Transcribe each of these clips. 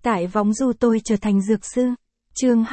Tại võng du tôi trở thành dược sư. Chương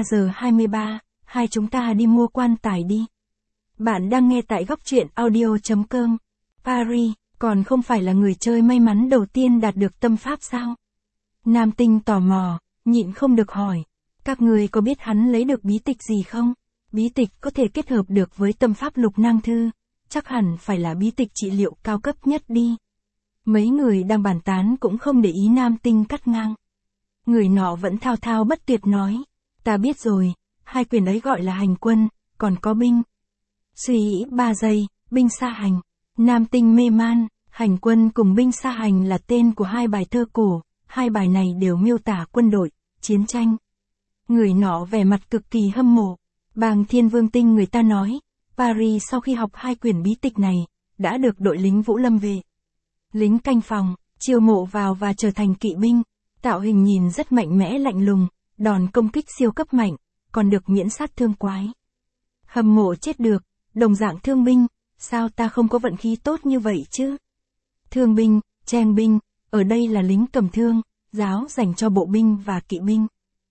23:23, hai chúng ta đi mua quan tài đi. Bạn đang nghe tại góc truyện audio.com. Paris, còn không phải là người chơi may mắn đầu tiên đạt được tâm pháp sao? Nam Tinh tò mò, nhịn không được hỏi. Các người có biết hắn lấy được bí tịch gì không? Bí tịch có thể kết hợp được với tâm pháp lục năng thư. Chắc hẳn phải là bí tịch trị liệu cao cấp nhất đi. Mấy người đang bàn tán cũng không để ý Nam Tinh cắt ngang. Người nọ vẫn thao thao bất tuyệt nói. Ta biết rồi, hai quyền ấy gọi là hành quân, còn có binh. Suy nghĩ 3 giây, binh xa hành. Nam Tinh mê man, hành quân cùng binh xa hành là tên của hai bài thơ cổ, hai bài này đều miêu tả quân đội, chiến tranh. Người nọ vẻ mặt cực kỳ hâm mộ. Bàng Thiên Vương Tinh người ta nói, Paris sau khi học hai quyển bí tịch này, đã được đội lính Vũ Lâm về. Lính canh phòng, chiêu mộ vào và trở thành kỵ binh. Tạo hình nhìn rất mạnh mẽ lạnh lùng, đòn công kích siêu cấp mạnh, còn được miễn sát thương quái. Hâm mộ chết được, đồng dạng thương binh, sao ta không có vận khí tốt như vậy chứ? Thương binh, trang binh, ở đây là lính cầm thương, giáo dành cho bộ binh và kỵ binh.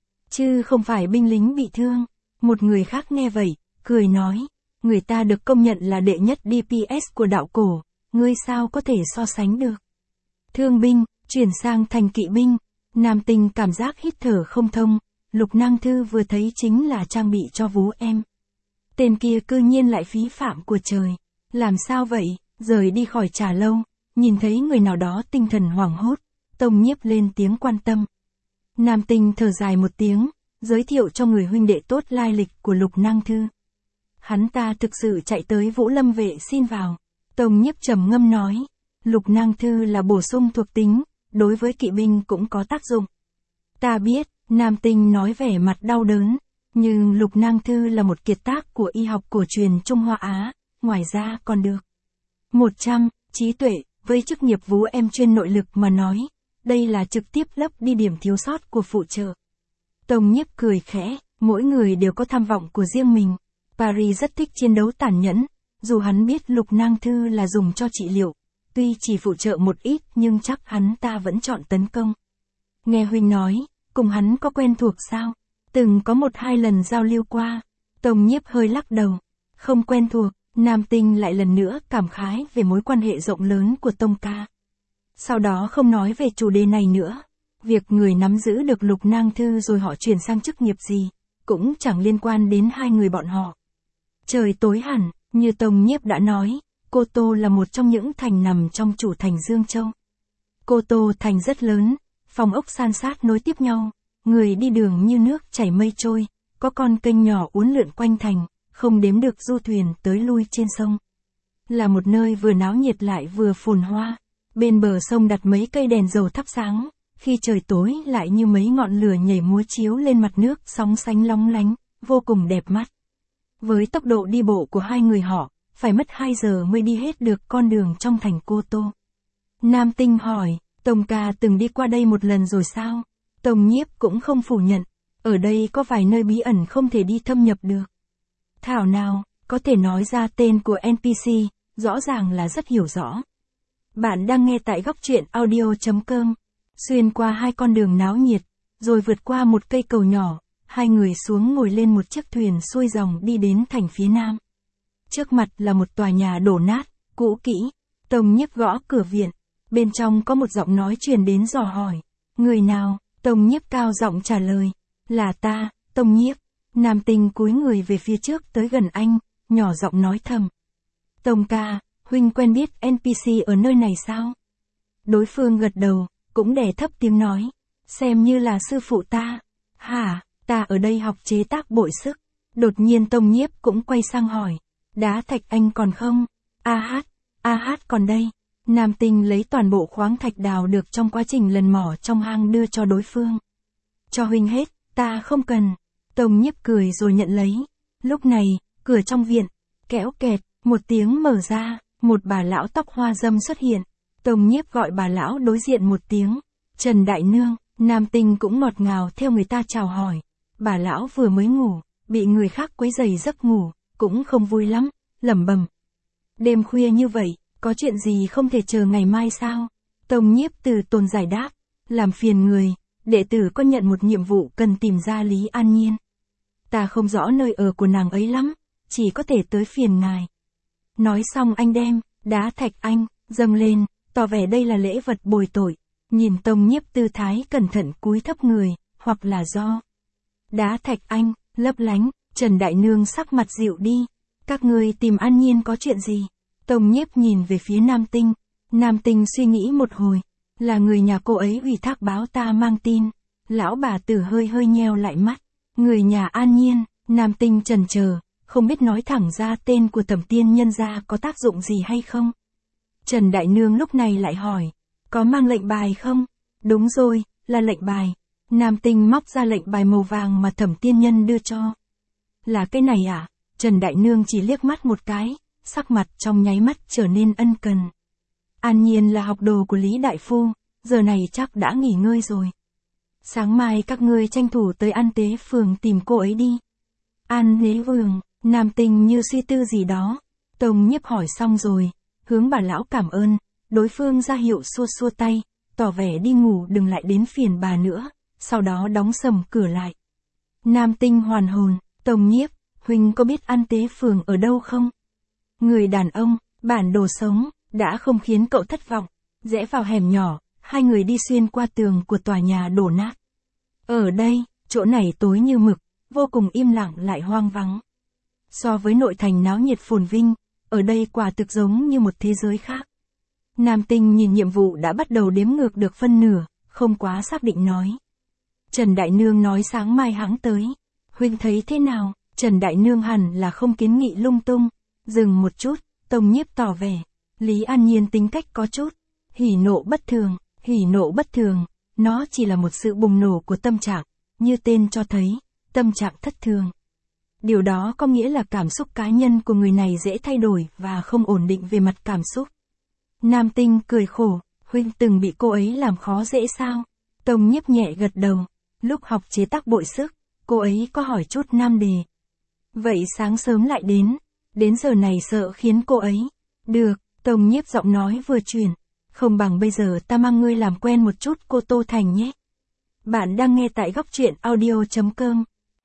Chứ không phải binh lính bị thương. Một người khác nghe vậy, cười nói, người ta được công nhận là đệ nhất DPS của đạo cổ, ngươi sao có thể so sánh được? Thương binh, chuyển sang thành kỵ binh. Nam Tinh cảm giác hít thở không thông, lục năng thư vừa thấy chính là trang bị cho vú em. Tên kia cư nhiên lại phí phạm của trời. Làm sao vậy? Rời đi khỏi trà lâu, nhìn thấy người nào đó tinh thần hoảng hốt, Tông Nhiếp lên tiếng quan tâm. Nam Tinh thở dài một tiếng, giới thiệu cho người huynh đệ tốt lai lịch của lục năng thư. Hắn ta thực sự chạy tới Vũ Lâm vệ xin vào. Tông Nhiếp trầm ngâm nói, lục năng thư là bổ sung thuộc tính, đối với kỵ binh cũng có tác dụng. Ta biết, Nam Tinh nói vẻ mặt đau đớn, nhưng lục năng thư là một kiệt tác của y học cổ truyền Trung Hoa Á, ngoài ra còn được 100, trí tuệ, với chức nghiệp vú em chuyên nội lực mà nói, đây là trực tiếp lấp đi điểm thiếu sót của phụ trợ. Tông Nhiếp cười khẽ, mỗi người đều có tham vọng của riêng mình. Paris rất thích chiến đấu tàn nhẫn, dù hắn biết lục năng thư là dùng cho trị liệu. Tuy chỉ phụ trợ một ít nhưng chắc hắn ta vẫn chọn tấn công. Nghe huynh nói, cùng hắn có quen thuộc sao? Từng có 1-2 lần giao lưu qua. Tông Nhiếp hơi lắc đầu. Không quen thuộc, Nam Tinh lại lần nữa cảm khái về mối quan hệ rộng lớn của Tông ca. Sau đó không nói về chủ đề này nữa. Việc người nắm giữ được lục năng thư rồi họ chuyển sang chức nghiệp gì, cũng chẳng liên quan đến hai người bọn họ. Trời tối hẳn, như Tông Nhiếp đã nói. Cô Tô là một trong những thành nằm trong chủ thành Dương Châu. Cô Tô thành rất lớn, phòng ốc san sát nối tiếp nhau, người đi đường như nước chảy mây trôi, có con kênh nhỏ uốn lượn quanh thành, không đếm được du thuyền tới lui trên sông. Là một nơi vừa náo nhiệt lại vừa phồn hoa, bên bờ sông đặt mấy cây đèn dầu thắp sáng, khi trời tối lại như mấy ngọn lửa nhảy múa chiếu lên mặt nước sóng sánh lóng lánh, vô cùng đẹp mắt. Với tốc độ đi bộ của hai người họ, phải mất 2 giờ mới đi hết được con đường trong thành Cô Tô. Nam Tinh hỏi, Tông ca từng đi qua đây một lần rồi sao? Tông Nhiếp cũng không phủ nhận, ở đây có vài nơi bí ẩn không thể đi thâm nhập được. Thảo nào, có thể nói ra tên của NPC, rõ ràng là rất hiểu rõ. Bạn đang nghe tại góc truyện audio.com, xuyên qua hai con đường náo nhiệt, rồi vượt qua một cây cầu nhỏ, hai người xuống ngồi lên một chiếc thuyền xuôi dòng đi đến thành phía nam. Trước mặt là một tòa nhà đổ nát, cũ kỹ. Tông Nhiếp gõ cửa viện. Bên trong có một giọng nói truyền đến dò hỏi. Người nào? Tông Nhiếp cao giọng trả lời. Là ta, Tông Nhiếp. Nam Tinh cúi người về phía trước tới gần anh, nhỏ giọng nói thầm. Tông ca, huynh quen biết NPC ở nơi này sao? Đối phương gật đầu, cũng đè thấp tiếng nói. Xem như là sư phụ ta. Hả, ta ở đây học chế tác bội sức. Đột nhiên Tông Nhiếp cũng quay sang hỏi. Đá thạch anh còn không? AH còn đây. Nam Tinh lấy toàn bộ khoáng thạch đào được trong quá trình lần mỏ trong hang đưa cho đối phương. Cho huynh hết, ta không cần. Tông Nhiếp cười rồi nhận lấy. Lúc này, cửa trong viện, kẽo kẹt, một tiếng mở ra, một bà lão tóc hoa râm xuất hiện. Tông Nhiếp gọi bà lão đối diện một tiếng. Trần Đại Nương. Nam Tinh cũng ngọt ngào theo người ta chào hỏi. Bà lão vừa mới ngủ, bị người khác quấy rầy giấc ngủ. Cũng không vui lắm, lẩm bẩm. Đêm khuya như vậy, có chuyện gì không thể chờ ngày mai sao? Tông Nhiếp từ tốn giải đáp, làm phiền người, đệ tử có nhận một nhiệm vụ cần tìm ra Lý An Nhiên. Ta không rõ nơi ở của nàng ấy lắm, chỉ có thể tới phiền ngài. Nói xong anh đem đá thạch anh dâng lên, tỏ vẻ đây là lễ vật bồi tội. Nhìn Tông Nhiếp tư thái cẩn thận cúi thấp người, hoặc là do đá thạch anh lấp lánh, Trần Đại Nương sắc mặt dịu đi. Các ngươi tìm An Nhiên có chuyện gì? Tông Nhiếp nhìn về phía Nam Tinh. Nam Tinh suy nghĩ một hồi, là người nhà cô ấy ủy thác báo ta mang tin. Lão bà tử hơi hơi nheo lại mắt. Người nhà An Nhiên. Nam Tinh chần chờ, không biết nói thẳng ra tên của Thẩm tiên nhân gia có tác dụng gì hay không. Trần Đại Nương lúc này lại hỏi, có mang lệnh bài không? Đúng rồi, là lệnh bài. Nam Tinh móc ra lệnh bài màu vàng mà Thẩm tiên nhân đưa cho. Là cái này à? Trần Đại Nương chỉ liếc mắt một cái, sắc mặt trong nháy mắt trở nên ân cần. An Nhiên là học đồ của Lý Đại Phu, giờ này chắc đã nghỉ ngơi rồi. Sáng mai các ngươi tranh thủ tới An Tế Phường tìm cô ấy đi. An Tế Phường, Nam Tinh như suy tư gì đó. Tông Nhiếp hỏi xong rồi, hướng bà lão cảm ơn, đối phương ra hiệu xua xua tay, tỏ vẻ đi ngủ đừng lại đến phiền bà nữa, sau đó đóng sầm cửa lại. Nam Tinh hoàn hồn, Tông Nhiếp, huynh có biết An Tế Phường ở đâu không? Người đàn ông, bản đồ sống, đã không khiến cậu thất vọng. Rẽ vào hẻm nhỏ, hai người đi xuyên qua tường của tòa nhà đổ nát. Ở đây, chỗ này tối như mực, vô cùng im lặng lại hoang vắng. So với nội thành náo nhiệt phồn vinh, ở đây quả thực giống như một thế giới khác. Nam Tinh nhìn nhiệm vụ đã bắt đầu đếm ngược được phân nửa, không quá xác định nói. Trần Đại Nương nói sáng mai hãng tới. Huynh thấy thế nào? Trần Đại Nương hẳn là không kiến nghị lung tung. Dừng một chút, Tông Nhiếp tỏ vẻ. Lý An Nhiên tính cách có chút hỉ nộ bất thường. Hỉ nộ bất thường, nó chỉ là một sự bùng nổ của tâm trạng, như tên cho thấy, tâm trạng thất thường. Điều đó có nghĩa là cảm xúc cá nhân của người này dễ thay đổi và không ổn định về mặt cảm xúc. Nam Tinh cười khổ, huynh từng bị cô ấy làm khó dễ sao? Tông Nhiếp nhẹ gật đầu, lúc học chế tác bội sức, cô ấy có hỏi chút nan đề. Vậy sáng sớm lại đến giờ này sợ khiến cô ấy. Được, Tông Nhiếp giọng nói vừa chuyển. Không bằng bây giờ ta mang ngươi làm quen một chút cô Tô Thành nhé. Bạn đang nghe tại góc truyện audio.com.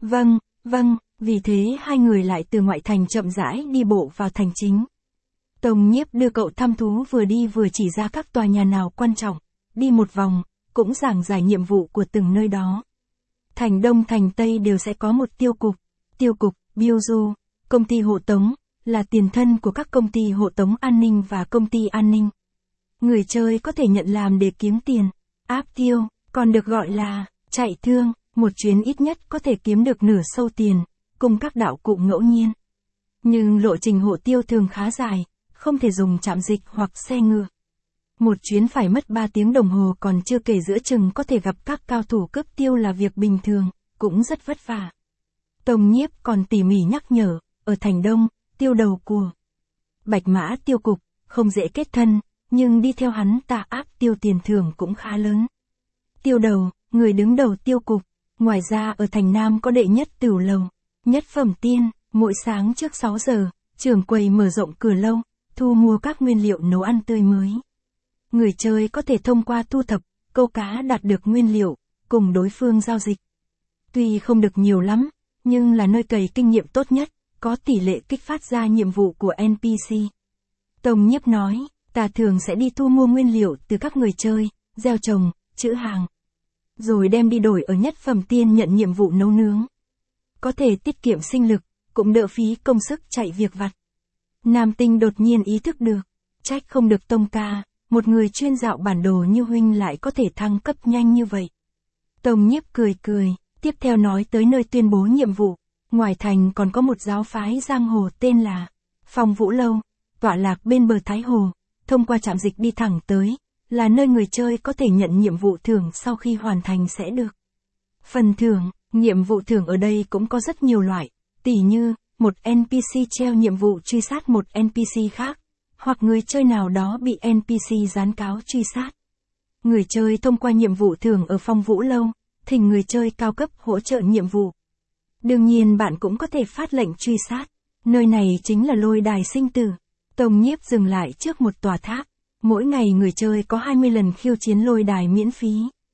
Vâng, vì thế hai người lại từ ngoại thành chậm rãi đi bộ vào thành chính. Tông Nhiếp đưa cậu thăm thú vừa đi vừa chỉ ra các tòa nhà nào quan trọng, đi một vòng, cũng giảng giải nhiệm vụ của từng nơi đó. Thành Đông thành Tây đều sẽ có một tiêu cục, Biêu Du, công ty hộ tống, là tiền thân của các công ty hộ tống an ninh và công ty an ninh. Người chơi có thể nhận làm để kiếm tiền. Áp tiêu, còn được gọi là chạy thương, một chuyến ít nhất có thể kiếm được nửa sâu tiền, cùng các đạo cụ ngẫu nhiên. Nhưng lộ trình hộ tiêu thường khá dài, không thể dùng trạm dịch hoặc xe ngựa. Một chuyến phải mất 3 tiếng đồng hồ còn chưa kể giữa chừng có thể gặp các cao thủ cướp tiêu là việc bình thường, cũng rất vất vả. Tông Nhiếp còn tỉ mỉ nhắc nhở, ở thành Đông, tiêu đầu của Bạch Mã tiêu cục, không dễ kết thân. Nhưng đi theo hắn ta áp tiêu tiền thưởng cũng khá lớn. Tiêu đầu, người đứng đầu tiêu cục. Ngoài ra ở thành Nam có đệ nhất tửu lầu, nhất phẩm tiên, mỗi sáng trước 6 giờ, trưởng quầy mở rộng cửa lâu, thu mua các nguyên liệu nấu ăn tươi mới. Người chơi có thể thông qua thu thập, câu cá đạt được nguyên liệu, cùng đối phương giao dịch. Tuy không được nhiều lắm, nhưng là nơi cày kinh nghiệm tốt nhất, có tỷ lệ kích phát ra nhiệm vụ của NPC. Tông Nhiếp nói. Ta thường sẽ đi thu mua nguyên liệu từ các người chơi, gieo trồng, trữ hàng. Rồi đem đi đổi ở nhất phẩm tiên nhận nhiệm vụ nấu nướng. Có thể tiết kiệm sinh lực, cũng đỡ phí công sức chạy việc vặt. Nam Tinh đột nhiên ý thức được, trách không được Tông ca, một người chuyên dạo bản đồ như huynh lại có thể thăng cấp nhanh như vậy. Tông Nhiếp cười, tiếp theo nói tới nơi tuyên bố nhiệm vụ. Ngoài thành còn có một giáo phái giang hồ tên là Phong Vũ Lâu, tọa lạc bên bờ Thái Hồ. Thông qua trạm dịch đi thẳng tới, là nơi người chơi có thể nhận nhiệm vụ thưởng sau khi hoàn thành sẽ được. Phần thưởng, nhiệm vụ thưởng ở đây cũng có rất nhiều loại, tỉ như, một NPC treo nhiệm vụ truy sát một NPC khác, hoặc người chơi nào đó bị NPC gián cáo truy sát. Người chơi thông qua nhiệm vụ thưởng ở Phong Vũ Lâu, thỉnh người chơi cao cấp hỗ trợ nhiệm vụ. Đương nhiên bạn cũng có thể phát lệnh truy sát, nơi này chính là lôi đài sinh tử. Tông Nhiếp dừng lại trước một tòa tháp, mỗi ngày người chơi có 20 lần khiêu chiến lôi đài miễn phí.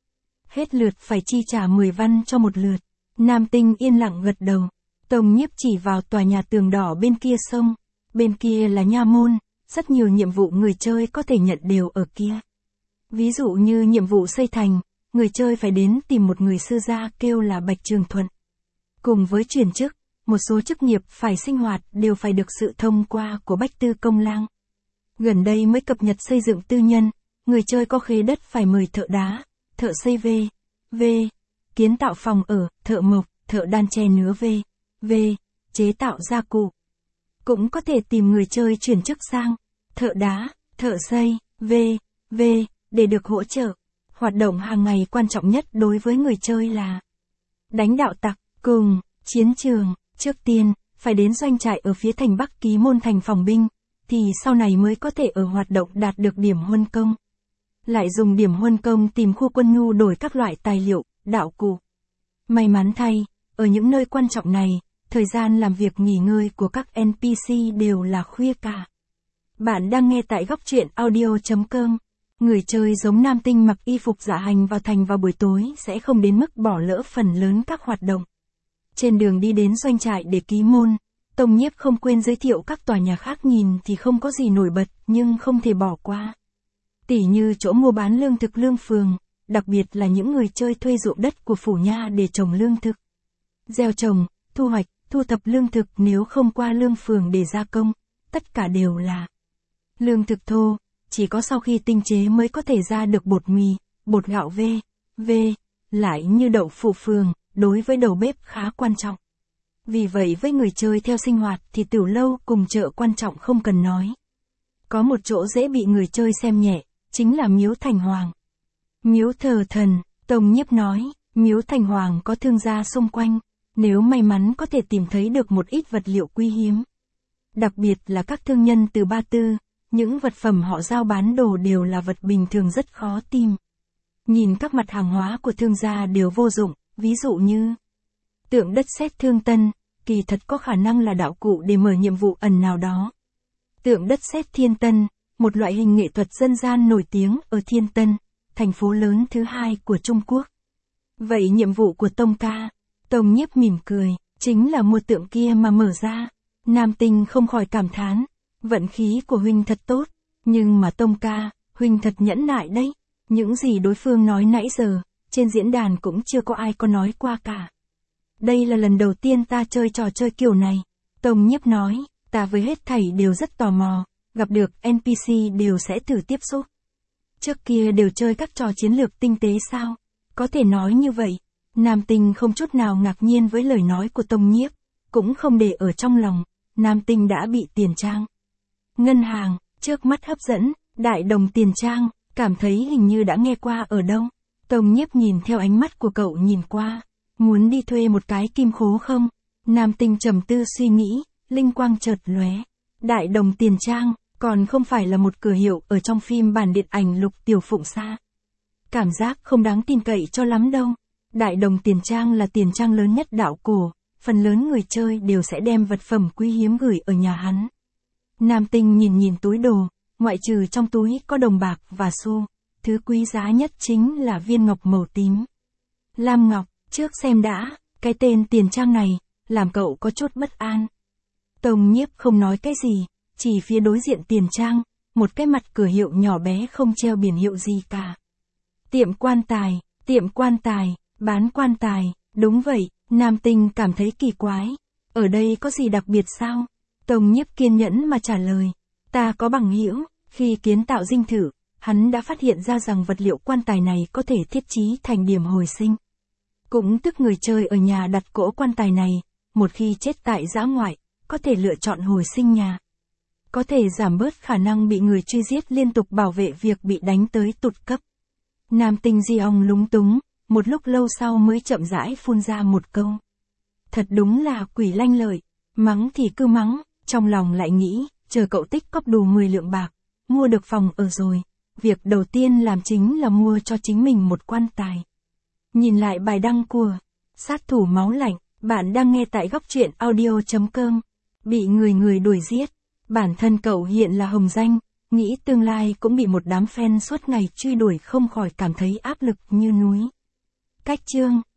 Hết lượt phải chi trả 10 văn cho một lượt. Nam Tinh yên lặng gật đầu. Tông Nhiếp chỉ vào tòa nhà tường đỏ bên kia sông. Bên kia là nha môn, rất nhiều nhiệm vụ người chơi có thể nhận đều ở kia. Ví dụ như nhiệm vụ xây thành, người chơi phải đến tìm một người sư gia kêu là Bạch Trường Thuận. Cùng với chuyển chức, một số chức nghiệp phải sinh hoạt đều phải được sự thông qua của Bách Tư Công Lang. Gần đây mới cập nhật xây dựng tư nhân, người chơi có khế đất phải mời thợ đá, thợ xây v, kiến tạo phòng ở, thợ mộc, thợ đan tre nứa v, chế tạo gia cụ. Cũng có thể tìm người chơi chuyển chức sang thợ đá, thợ xây v, để được hỗ trợ. Hoạt động hàng ngày quan trọng nhất đối với người chơi là đánh đạo tặc, cùng chiến trường. Trước tiên, phải đến doanh trại ở phía thành Bắc Ký Môn thành phòng binh, thì sau này mới có thể ở hoạt động đạt được điểm huân công. Lại dùng điểm huân công tìm khu quân nhu đổi các loại tài liệu, đạo cụ. May mắn thay, ở những nơi quan trọng này, thời gian làm việc nghỉ ngơi của các NPC đều là khuya cả. Bạn đang nghe tại góc truyện audio.com. Người chơi giống Nam Tinh mặc y phục dạ hành vào thành vào buổi tối sẽ không đến mức bỏ lỡ phần lớn các hoạt động. Trên đường đi đến doanh trại để Ký Môn, Tông Nhiếp không quên giới thiệu các tòa nhà khác nhìn thì không có gì nổi bật nhưng không thể bỏ qua. Tỉ như chỗ mua bán lương thực lương phường, đặc biệt là những người chơi thuê ruộng đất của phủ nha để trồng lương thực. Gieo trồng, thu hoạch, thu thập lương thực nếu không qua lương phường để gia công, tất cả đều là lương thực thô, chỉ có sau khi tinh chế mới có thể ra được bột mì, bột gạo v. Lại như đậu phụ phường, đối với đầu bếp khá quan trọng. Vì vậy với người chơi theo sinh hoạt thì tiểu lâu cùng chợ quan trọng không cần nói. Có một chỗ dễ bị người chơi xem nhẹ, chính là miếu Thành Hoàng. Miếu thờ thần, Tông Nhiếp nói, miếu Thành Hoàng có thương gia xung quanh, nếu may mắn có thể tìm thấy được một ít vật liệu quý hiếm. Đặc biệt là các thương nhân từ Ba Tư, những vật phẩm họ giao bán đồ đều là vật bình thường rất khó tìm. Nhìn các mặt hàng hóa của thương gia đều vô dụng, ví dụ như tượng đất sét Thương Tân, kỳ thật có khả năng là đạo cụ để mở nhiệm vụ ẩn nào đó. Tượng đất sét Thiên Tân, một loại hình nghệ thuật dân gian nổi tiếng ở Thiên Tân, thành phố lớn thứ 2 của Trung Quốc. Vậy nhiệm vụ của Tông ca, Tông Nhiếp mỉm cười, chính là mua tượng kia mà mở ra. Nam Tinh không khỏi cảm thán, vận khí của huynh thật tốt, nhưng mà Tông ca, huynh thật nhẫn nại đấy. Những gì đối phương nói nãy giờ, trên diễn đàn cũng chưa có ai có nói qua cả. Đây là lần đầu tiên ta chơi trò chơi kiểu này. Tông Nhiếp nói, ta với hết thảy đều rất tò mò, gặp được NPC đều sẽ thử tiếp xúc. Trước kia đều chơi các trò chiến lược tinh tế sao? Có thể nói như vậy. Nam Tinh không chút nào ngạc nhiên với lời nói của Tông Nhiếp, cũng không để ở trong lòng. Nam Tinh đã bị tiền trang, ngân hàng, trước mắt hấp dẫn, đại đồng tiền trang, cảm thấy hình như đã nghe qua ở đâu. Tông Nhiếp nhìn theo ánh mắt của cậu nhìn qua, muốn đi thuê một cái kim khố không? Nam Tinh trầm tư suy nghĩ, linh quang chợt lóe. Đại đồng tiền trang, còn không phải là một cửa hiệu ở trong phim bản điện ảnh Lục Tiểu Phụng Sa. Cảm giác không đáng tin cậy cho lắm đâu. Đại đồng tiền trang là tiền trang lớn nhất đạo cổ, phần lớn người chơi đều sẽ đem vật phẩm quý hiếm gửi ở nhà hắn. Nam Tinh nhìn túi đồ, ngoại trừ trong túi có đồng bạc và xu, thứ quý giá nhất chính là viên ngọc màu tím. Lam ngọc, trước xem đã, cái tên tiền trang này, làm cậu có chút bất an. Tông Nhiếp không nói cái gì, chỉ phía đối diện tiền trang, một cái mặt cửa hiệu nhỏ bé không treo biển hiệu gì cả. Tiệm quan tài, bán quan tài, đúng vậy, Nam Tinh cảm thấy kỳ quái. Ở đây có gì đặc biệt sao? Tông Nhiếp kiên nhẫn mà trả lời, ta có bằng hữu, khi kiến tạo dinh thự, hắn đã phát hiện ra rằng vật liệu quan tài này có thể thiết trí thành điểm hồi sinh. Cũng tức người chơi ở nhà đặt cỗ quan tài này, một khi chết tại dã ngoại, có thể lựa chọn hồi sinh nhà. Có thể giảm bớt khả năng bị người truy giết liên tục bảo vệ việc bị đánh tới tụt cấp. Nam Tinh di ong lúng túng, một lúc lâu sau mới chậm rãi phun ra một câu. Thật đúng là quỷ lanh lợi, mắng thì cứ mắng, trong lòng lại nghĩ, chờ cậu tích cóp đủ 10 lượng bạc, mua được phòng ở rồi, việc đầu tiên làm chính là mua cho chính mình một quan tài. Nhìn lại bài đăng của sát thủ máu lạnh, bạn đang nghe tại góc truyện audio.com. Bị người đuổi giết, bản thân cậu hiện là hồng danh, nghĩ tương lai cũng bị một đám fan suốt ngày truy đuổi không khỏi cảm thấy áp lực như núi. Cách chương